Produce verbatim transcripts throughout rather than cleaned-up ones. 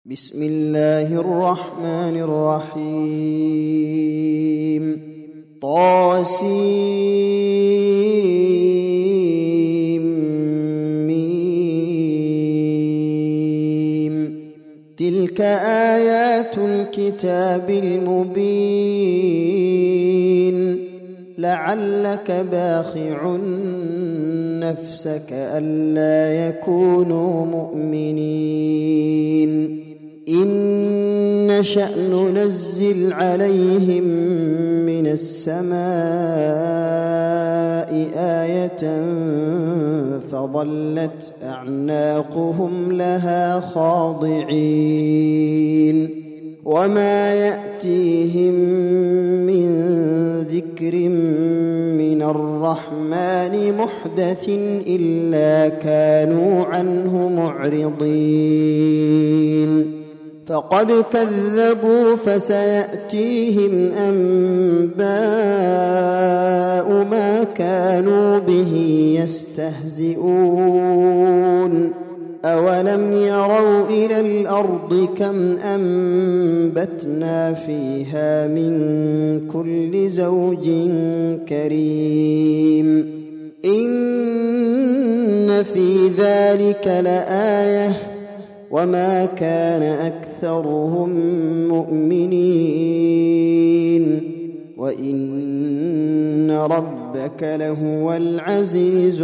بسم الله الرحمن الرحيم طاسيم تلك آيات الكتاب المبين لعلك باخع نفسك ألا يكونوا مؤمنين إن نشأ ننزل عليهم من السماء آية فظلت أعناقهم لها خاضعين وما يأتيهم من ذكر من الرحمن محدث إلا كانوا عنه معرضين فقد كذبوا فسيأتيهم أنباء ما كانوا به يستهزئون أولم يروا إلى الأرض كم أنبتنا فيها من كل زوج كريم إن في ذلك لآية وما كان أكثرهم مؤمنين وإن ربك لهو العزيز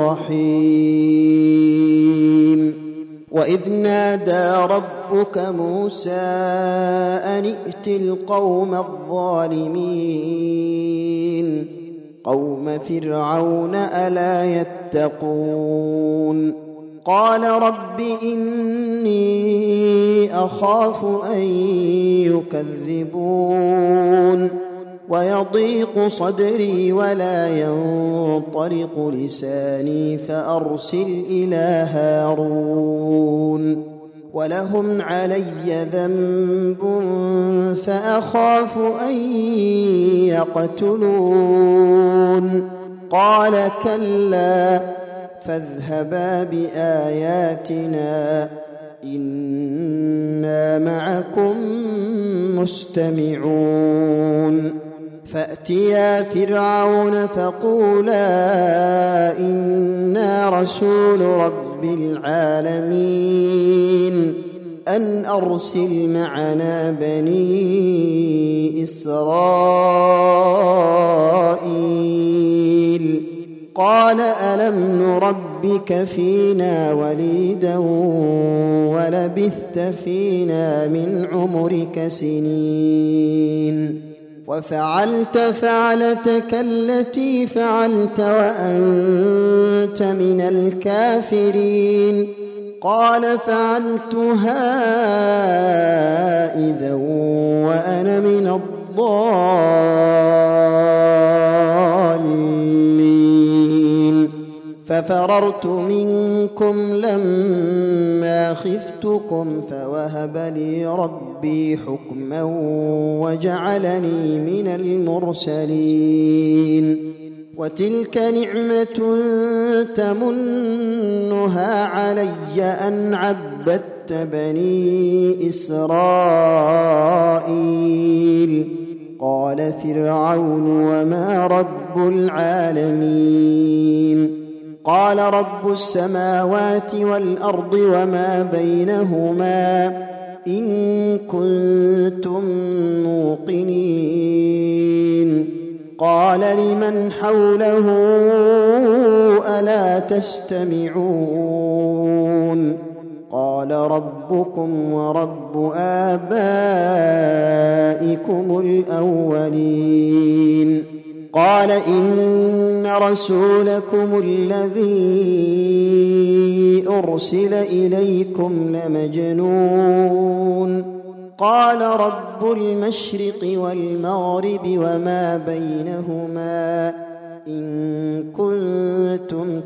الرحيم وإذ نادى ربك موسى أن ائت القوم الظالمين قوم فرعون ألا يتقون قال رب إني أخاف أن يكذبون ويضيق صدري ولا ينطلق لساني فأرسل إلى هارون ولهم علي ذنب فأخاف أن يقتلون قال كلا فاذهبا بآياتنا إنا معكم مستمعون فأتيا فرعون فقولا إنا رسول رب العالمين أن أرسل معنا بني إسرائيل قال ألم نربك فينا وليدا ولبثت فينا من عمرك سنين وفعلت فعلتك التي فعلت وأنت من الكافرين قال فعلتها إذا وأنا من الضالين ففررت منكم لما خفتكم فوهب لي ربي حكما وجعلني من المرسلين وتلك نعمة تمنها علي أن عبدت بني إسرائيل قال فرعون وما رب العالمين قال رب السماوات والأرض وما بينهما إن كنتم موقنين قال لمن حوله ألا تستمعون قال ربكم ورب آبائكم الأولين قال إن رسولكم الذي أرسل إليكم لمجنون قال رب المشرق والمغرب وما بينهما إن كنتم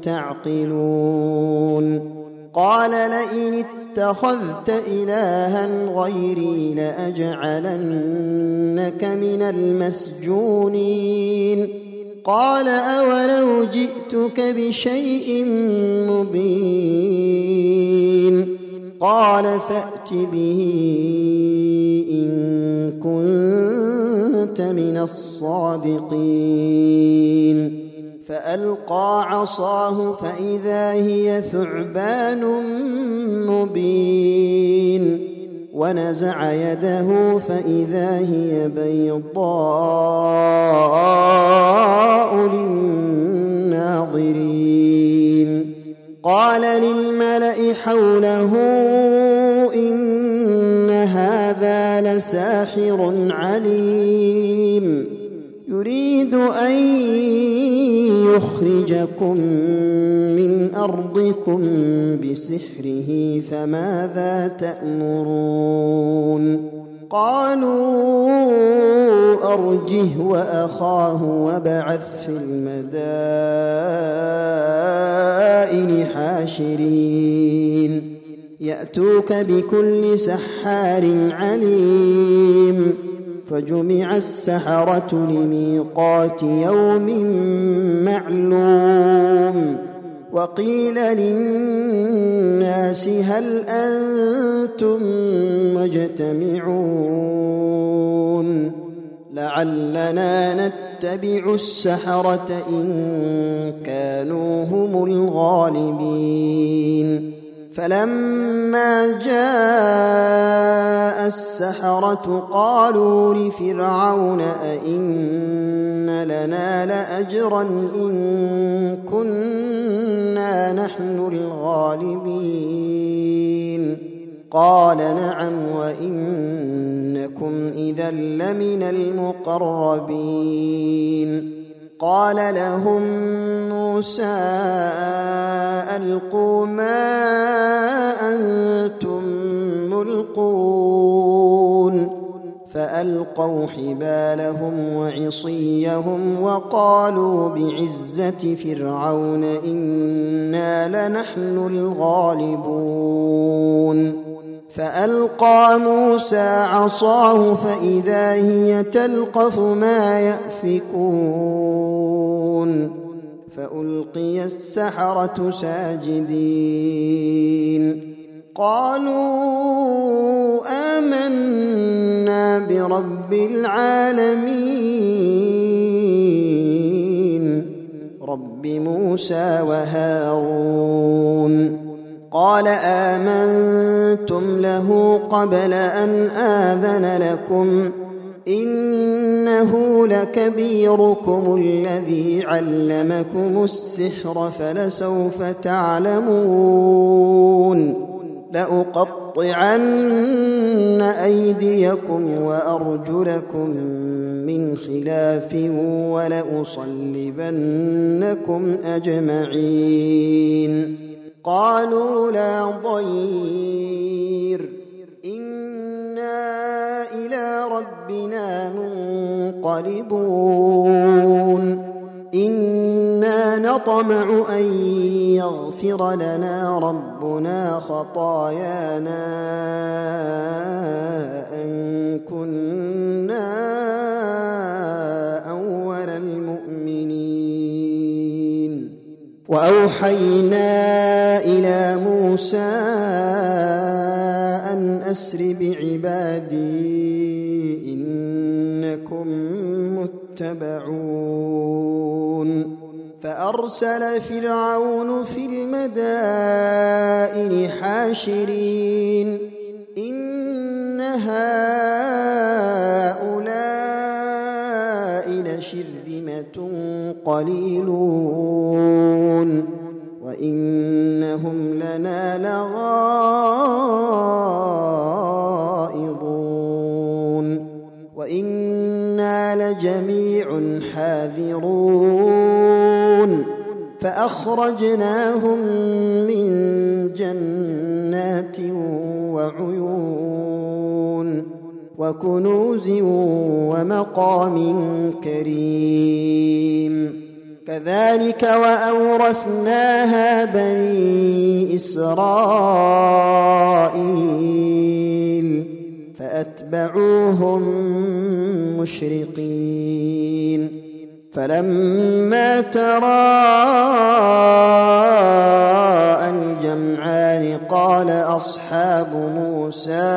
تعقلون قال لئن اتخذت إلها غيري لأجعلنك من المسجونين قال أولو جئتك بشيء مبين قال فأت به إن كنت من الصادقين فألقى عصاه فإذا هي ثعبان مبين ونزع يده فإذا هي بيضاء للناظرين قال للملأ حوله إن هذا لساحر عليم يريد أن يخرجكم من أرضكم بسحره فماذا تأمرون قالوا أرجه وأخاه وابعث في المدائن حاشرين يأتوك بكل سحار عليم فجمع السحرة لميقات يوم معلوم وقيل للناس هل أنتم مجتمعون لعلنا نتبع السحرة إن كانوا هم الغالبين فلما جاء السحرة قالوا لفرعون أئن لنا لأجرا إن كنا نحن الغالبين قال نعم وإنكم إذا لمن المقربين قال لهم موسى ألقوا ما أنتم ملقون فألقوا حبالهم وعصيهم وقالوا بعزة فرعون إنا لنحن الغالبون فألقى موسى عصاه فإذا هي تلقف ما يأفكون فألقي السحرة ساجدين قالوا آمنا برب العالمين رب موسى وهارون قال آمنتم له قبل أن آذن لكم إنه لكبيركم الذي علمكم السحر فلسوف تعلمون لأقطعن أيديكم وأرجلكم من خلاف ولأصلبنكم أجمعين قالوا لا ضير إنا إلى ربنا منقلبون إنا نطمع أن يغفر لنا ربنا خطايانا أن كنا أول المؤمنين وأوحينا إلى موسى أن أسر بعبادي إنكم متبعون فأرسل فرعون في المدائن حاشرين إن هؤلاء لشرذمة قليلون وإنهم لنا لغائظون وإنا لجميع حاذرون فأخرجناهم من جنات وعيون وكنوز ومقام كريم كذلك وأورثناها بني إسرائيل فأتبعوهم مشرقين فلما تراءى الجمعان قال أصحاب موسى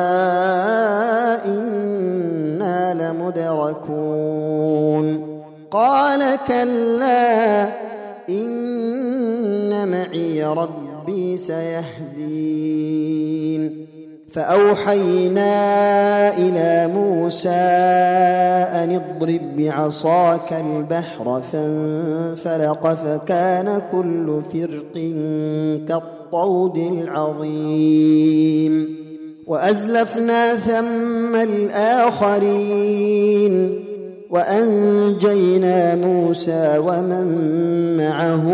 إنا لمدركون قال كلا إن معي ربي سيهدين فأوحينا إلى موسى أن اضرب بعصاك البحر فانفلق فكان كل فرق كالطود العظيم وأزلفنا ثم الآخرين وأنجينا موسى ومن معه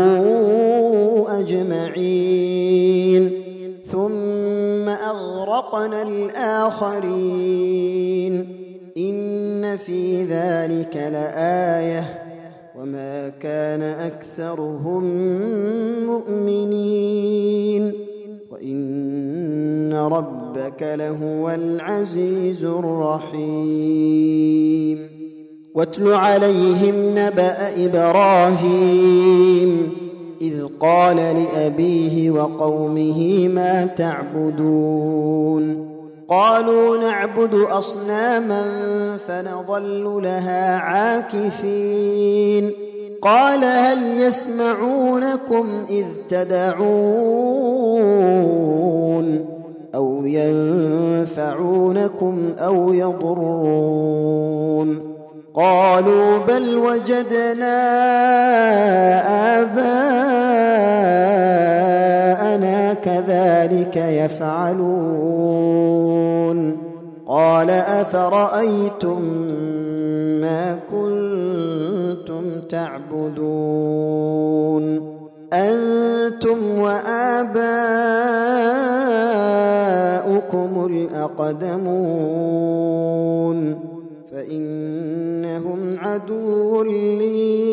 أجمعين ثم أغرقنا الآخرين إن في ذلك لآية وما كان أكثرهم مؤمنين وإن ربك لهو العزيز الرحيم واتل عليهم نبأ إبراهيم إذ قال لأبيه وقومه ما تعبدون قالوا نعبد أصناما فنظل لها عاكفين قال هل يسمعونكم إذ تدعون أو ينفعونكم أو يضرون قالوا بل وجدنا آباءنا كذلك يفعلون قال أفرأيتم ما كنتم تعبدون أنتم وآباؤكم الأقدمون فإنهم عدو لي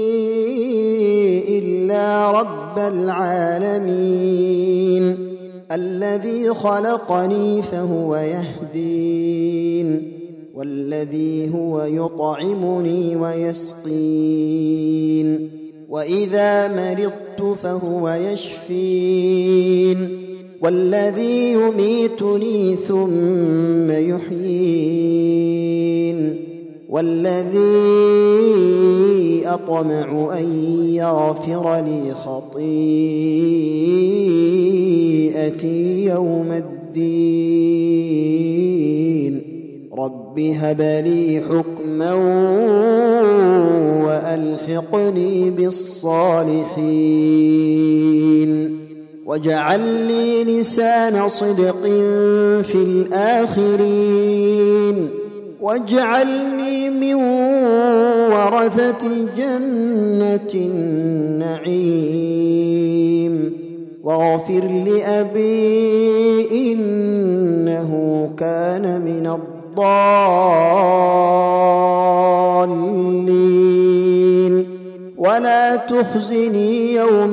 إلا رب العالمين الذي خلقني فهو يهدين والذي هو يطعمني ويسقين وإذا مرضت فهو يشفين والذي يميتني ثم يحيين والذي أطمع أن يغفر لي خطيئتي يوم الدين رب هب لي حكما وألحقني بالصالحين واجعل لي لسان صدق في الآخرين واجعلني من ورثة جنة النعيم واغفر لأبي إنه كان من الضالين ولا تخزني يوم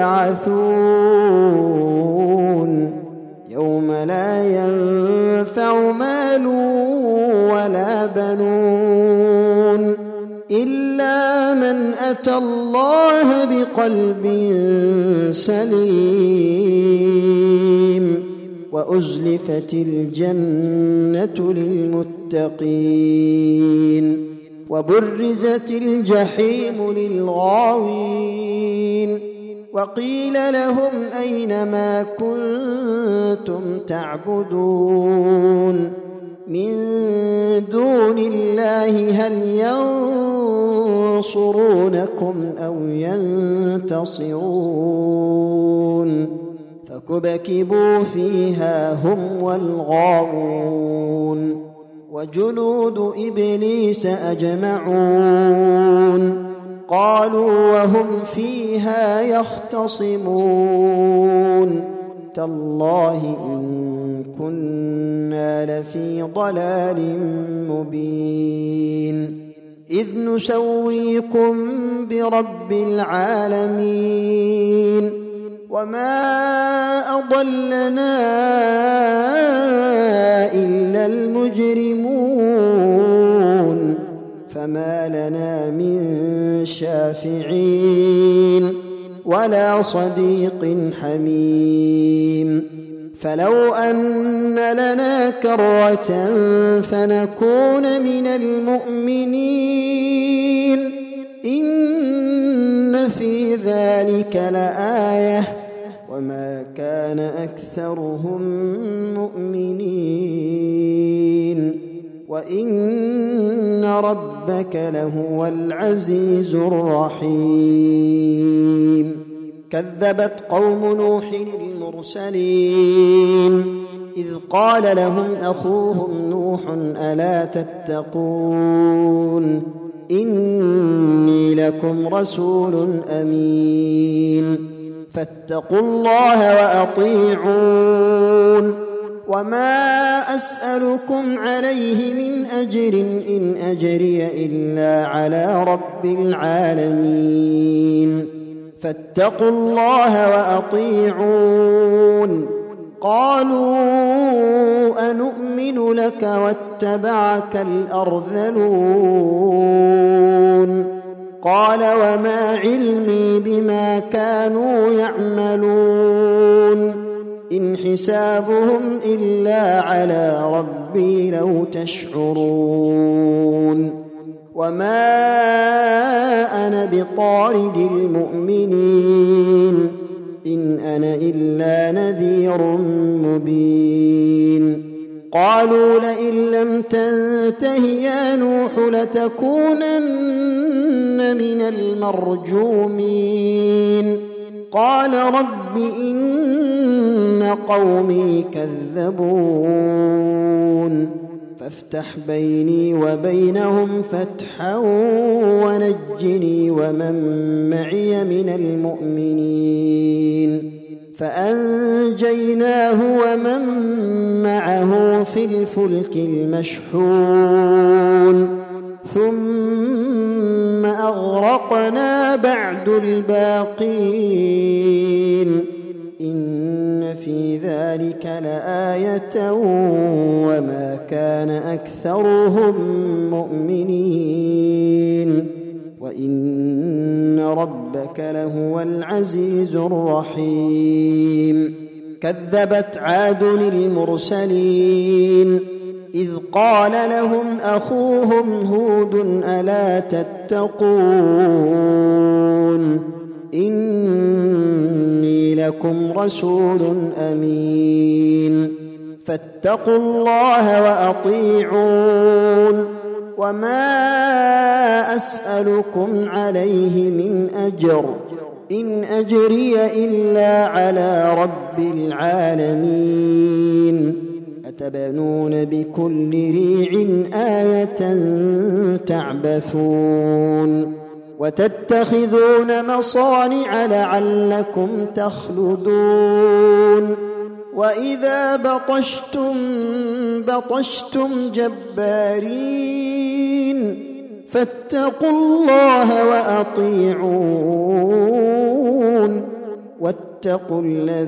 يبعثون يوم لا ينفع مال ولا بنون إلا من أتى الله بقلب سليم وأزلفت الجنة للمتقين وبرزت الجحيم للغاوين وقيل لهم أين ما كنتم تعبدون من دون الله هل ينصرونكم أو ينتصرون فكبكبوا فيها هم والغاوون وجنود إبليس أجمعون قالوا وهم فيها يختصمون تالله إن كنا لفي ضلال مبين إذ نسويكم برب العالمين وما أضلنا إلا المجرمون فما لنا من شافعين ولا صديق حميم فلو أن لنا كرة فنكون من المؤمنين إن في ذلك لآية وما كان أكثرهم مؤمنين وإن ربك لهو العزيز الرحيم. كذبت قوم نوح المرسلين إذ قال لهم أخوهم نوح ألا تتقون إني لكم رسول أمين فاتقوا الله وأطيعون وما أسألكم عليه من أجر إن أجري إلا على رب العالمين فاتقوا الله وأطيعون. قالوا أنؤمن لك واتبعك الأرذلون قال وما علمي بما كانوا يعملون إن حسابهم إلا على ربي لو تشعرون وما أنا بطارد المؤمنين إن أنا إلا نذير مبين. قالوا لئن لم تنته يا نوح لتكونن من المرجومين قال رب إن قومي كذبون فافتح بيني وبينهم فتحا ونجني ومن معي من المؤمنين فأنجيناه ومن معه في الفلك المشحون ثم أغرقنا بعد الباقين إن في ذلك لآية وما كان أكثرهم مؤمنين وإن ربك لهو العزيز الرحيم. كذبت عاد المرسلين إذ قال لهم أخوهم هود ألا تتقون إني لكم رسول أمين فاتقوا الله وأطيعون وما أسألكم عليه من أجر إن أجري إلا على رب العالمين أتبنون بكل ريع آية تعبثون وتتخذون مصانع لعلكم تخلدون وإذا بطشتم بطشتم جبارين فاتقوا الله وأطيعون واتقوا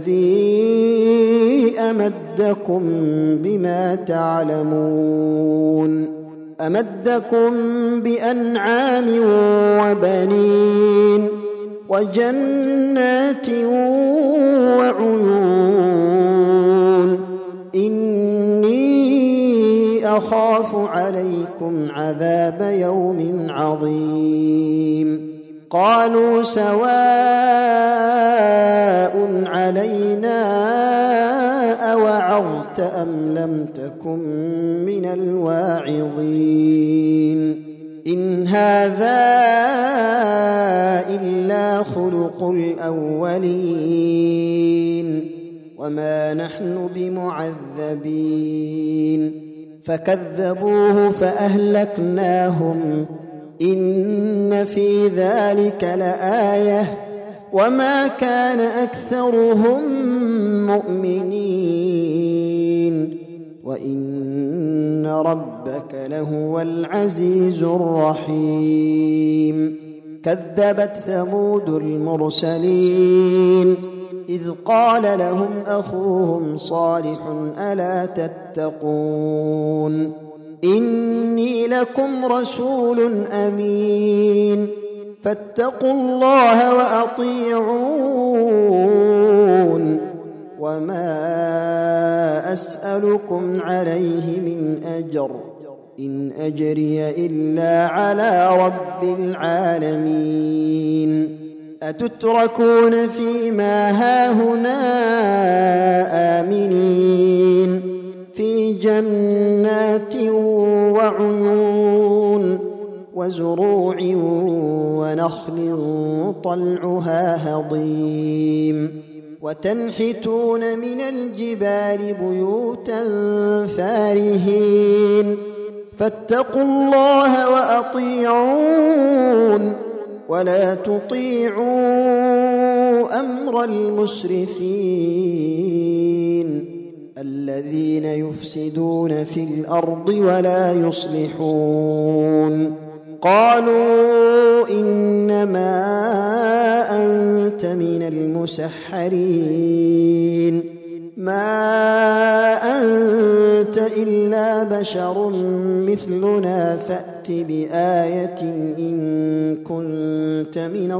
الذي أمدكم بما تعلمون أمدكم بأنعام وبنين وجنات وعيون إني أخاف عليكم عذاب يوم عظيم. قالوا سواء علينا أوعظت أم لم تكن من الواعظين إن هذا إلا خلق الأولين وما نحن بمعذبين. فكذبوه فأهلكناهم إن في ذلك لآية وما كان أكثرهم مؤمنين وإن ربك لهو العزيز الرحيم. كذبت ثمود المرسلين إذ قال لهم أخوهم صالح ألا تتقون إني لكم رسول أمين فاتقوا الله وأطيعون وما أسألكم عليه من أجر إن أجري إلا على رب العالمين أتتركون فيما هاهنا آمنين في جنات وعيون وزروع ونخل طلعها هضيم وتنحتون من الجبال بيوتا فارهين فاتقوا الله وأطيعون ولا تطيعوا أمر المسرفين الذين يفسدون في الأرض ولا يصلحون قالوا إنما أنت من المسحرين ما أنت إلا بشر مثلنا فأت بآية إن كنت من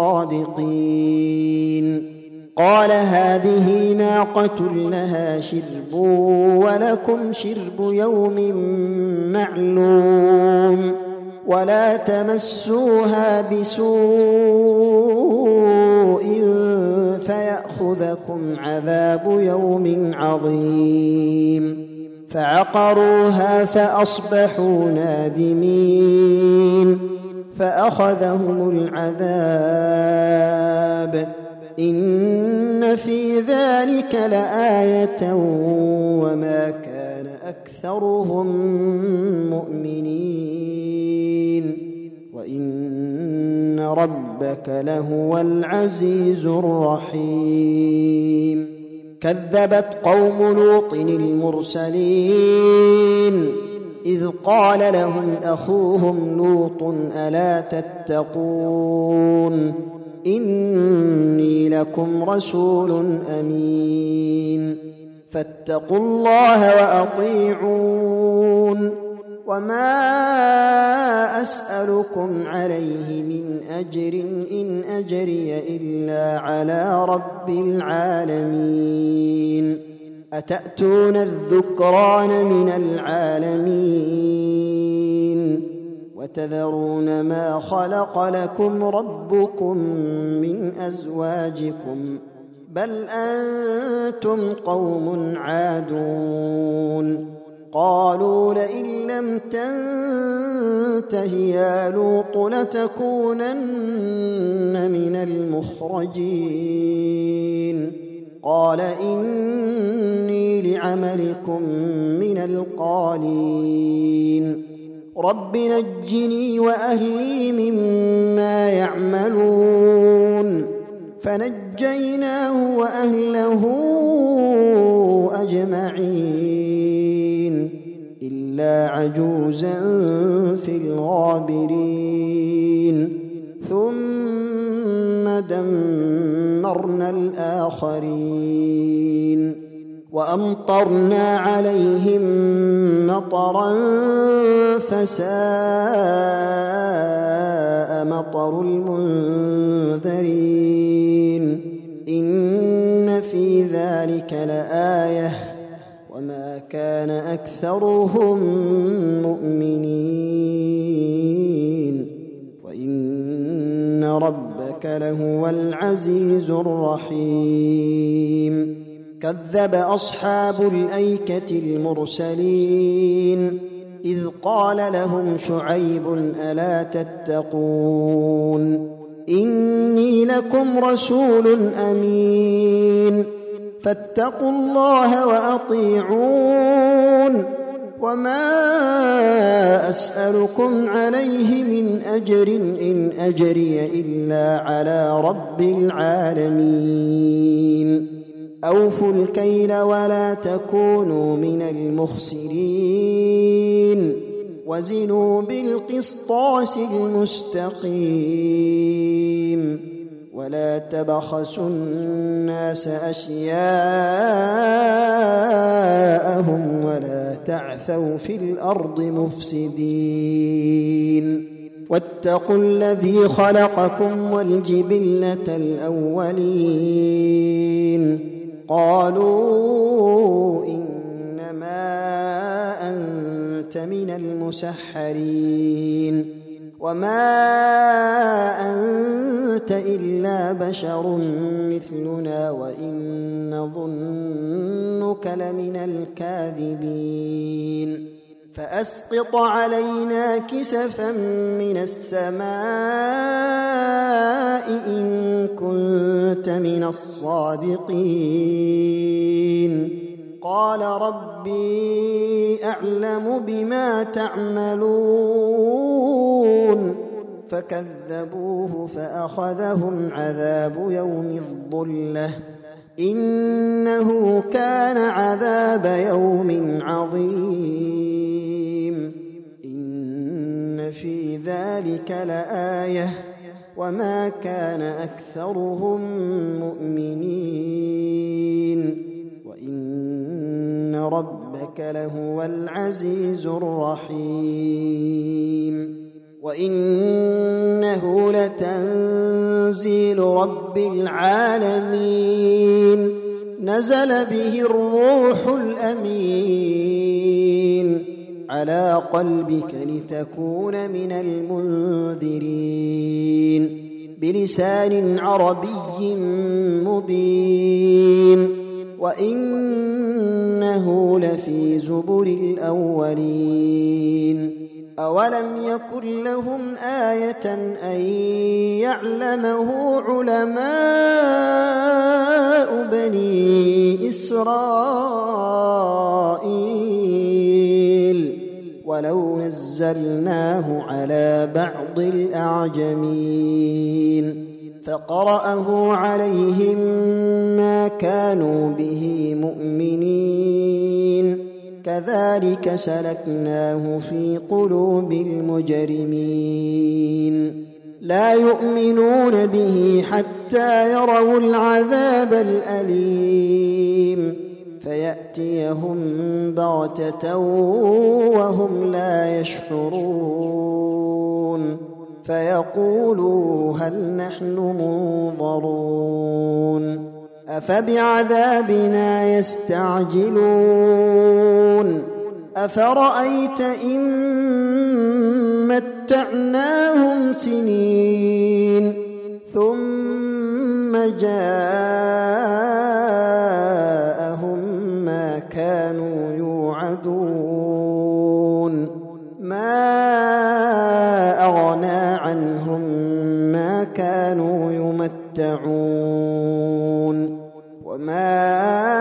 الصادقين قال هذه ناقة لها شرب ولكم شرب يوم معلوم ولا تمسوها بسوء فيأخذكم عذاب يوم عظيم فعقروها فأصبحوا نادمين فأخذهم العذاب إن في ذلك لآية وما كان أكثرهم مؤمنين وإن ربك لهو العزيز الرحيم كذبت قوم لوط المرسلين إذ قال لهم أخوهم لوط ألا تتقون إني لكم رسول أمين فاتقوا الله وأطيعون وما أسألكم عليه من أجر إن أجري إلا على رب العالمين أتأتون الذكران من العالمين وتذرون ما خلق لكم ربكم من أزواجكم بل أنتم قوم عادون قالوا لئن لم تنته يا لوط لتكونن من المخرجين قال إني لعملكم من القالين رب نجني وأهلي مما يعملون فنجيناه وأهله أجمعين إلا عجوزا في الغابرين ثم دمرنا الآخرين وأمطرنا عليهم مطرا فساء مطر المنذرين إن في ذلك لآية وما كان أكثرهم مؤمنين وإن ربك لهو العزيز الرحيم كذب أصحاب الأيكة المرسلين إذ قال لهم شعيب ألا تتقون إني لكم رسول أمين فاتقوا الله وأطيعون وما أسألكم عليه من أجر إن أجري إلا على رب العالمين أوفوا الكيل ولا تكونوا من المخسرين وزنوا بالقسطاس المستقيم ولا تبخسوا الناس أشياءهم ولا تعثوا في الأرض مفسدين واتقوا الذي خلقكم والجبلة الأولين قالوا إنما أنت من المسحرين وما أنت إلا بشر مثلنا وإن نظنك لمن الكاذبين فأسقط علينا كسفا من السماء إن كنت من الصادقين قال ربي أعلم بما تعملون فكذبوه فأخذهم عذاب يوم الظلة إنه كان عذاب يوم عظيم إن في ذلك لآية وما كان أكثرهم مؤمنين وإن ربك لهو العزيز الرحيم وإنه لتنزيل رب العالمين نزل به الروح الأمين على قلبك لتكون من المنذرين بلسان عربي مبين وإنه لفي زبر الأولين أولم يكن لهم آية أن يعلمه علماء بني إسرائيل ولو نزلناه على بعض الأعجمين فقرأه عليهم ما كانوا به مؤمنين كذلك سلكناه في قلوب المجرمين لا يؤمنون به حتى يروا العذاب الأليم فيأتيهم بغتة وهم لا يشعرون فيقولوا هل نحن منظرون أفبعذابنا يستعجلون أفرأيت إن متعناهم سنين ثم جاءهم ما كانوا يوعدون ما أغنى عنهم ما كانوا يمتعون وما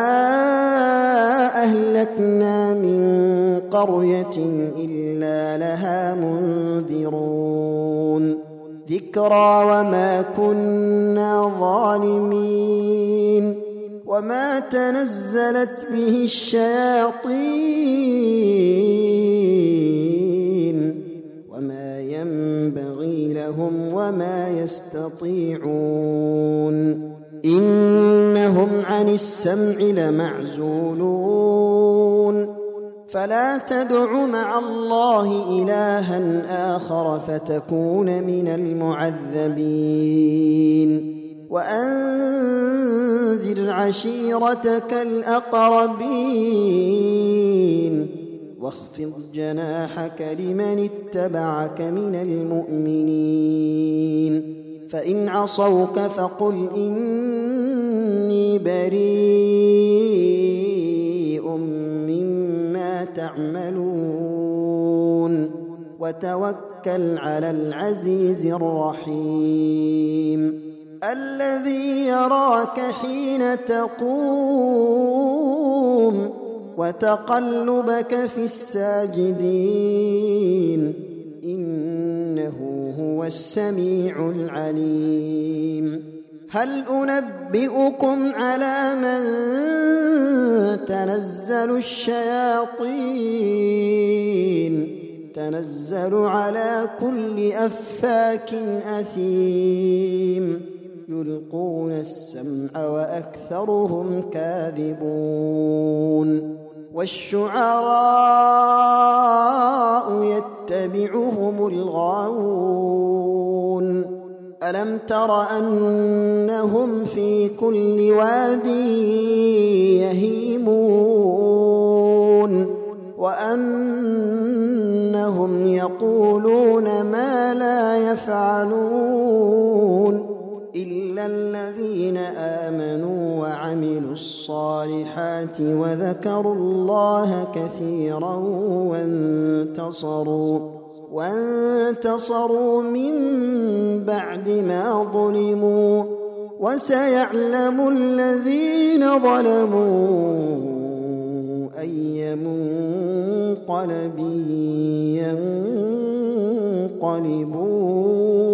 أهلكنا من قرية إلا لها منذرون ذكرى وما كنا ظالمين وما تنزلت به الشياطين وما ينبغي لهم وما يستطيعون إنهم عن السمع لمعزولون فلا تدع مع الله إلها آخر فتكون من المعذبين وأنذر عشيرتك الأقربين واخفض جناحك لمن اتبعك من المؤمنين فإن عصوك فقل إني بريء مما تعملون وتوكل على العزيز الرحيم الذي يراك حين تقوم وتقلبك في الساجدين إنه هو السميع العليم هل أنبئكم على من تنزل الشياطين تنزل على كل أفاك أثيم يلقون السمع وأكثرهم كاذبون والشعراء يتبعهم الغاوون ألم تر أنهم في كل واد يهيمون وأنهم يقولون ما لا يفعلون إلا الذين آمنوا وعملوا الصالحات وذكروا الله كثيرا وانتصروا وانتصروا من بعد ما ظلموا وسيعلم الذين ظلموا أي منقلب ينقلبون